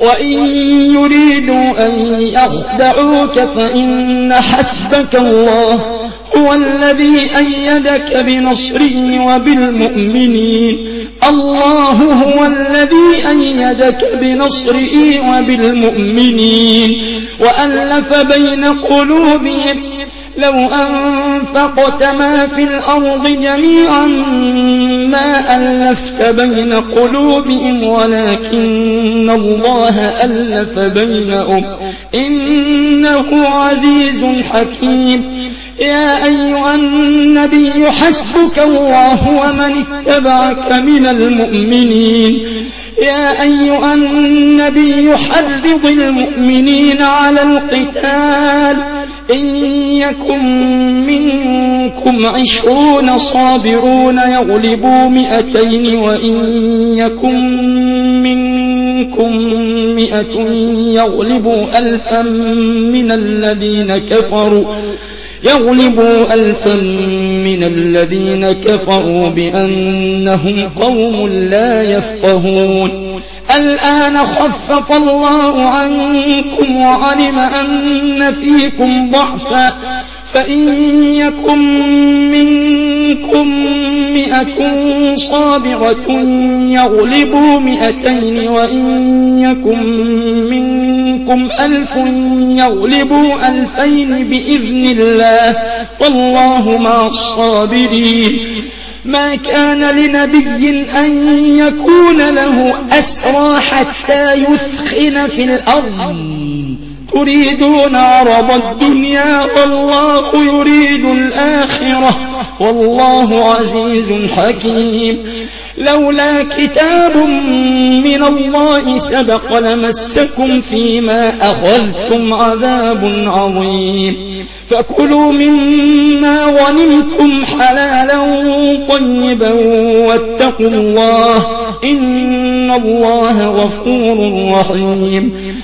وإن يريدوا أن يخدعوك فإن حسبك الله هو الذي أيدك بنصره وبالمؤمنين. الله هو الذي أيدك بنصره وبالمؤمنين وألف بين قلوبهم لو أنفقت ما في الأرض جميعا ما ألفت بين قلوبهم ولكن الله ألف بينهم إنه عزيز حكيم. يا أيها النبي حسبك الله ومن اتبعك من المؤمنين. يا أيها النبي حرض المؤمنين على القتال إن يكن منكم 20 صابرون يغلبوا 200 وإن يكن منكم 100 يغلبوا 1000 من الذين كفروا بأنهم قوم لا يفقهون. الآن خفف الله عنكم وعلم أن فيكم ضعفا فإن يكن منكم 100 صابرة يغلبوا 200 وإن يكن منكم 1000 يغلبوا 2000 بإذن الله والله مع الصابرين. ما كان لنبي أن يكون له أسرى حتى يثخن في الأرض تريدون عرض الدنيا والله يريد الآخرة والله عزيز حكيم. لولا كتاب من الله سبق لمسكم فيما أخذتم عذاب عظيم. فكلوا مما غنمتم حلالا طيبا واتقوا الله إن الله غفور رحيم.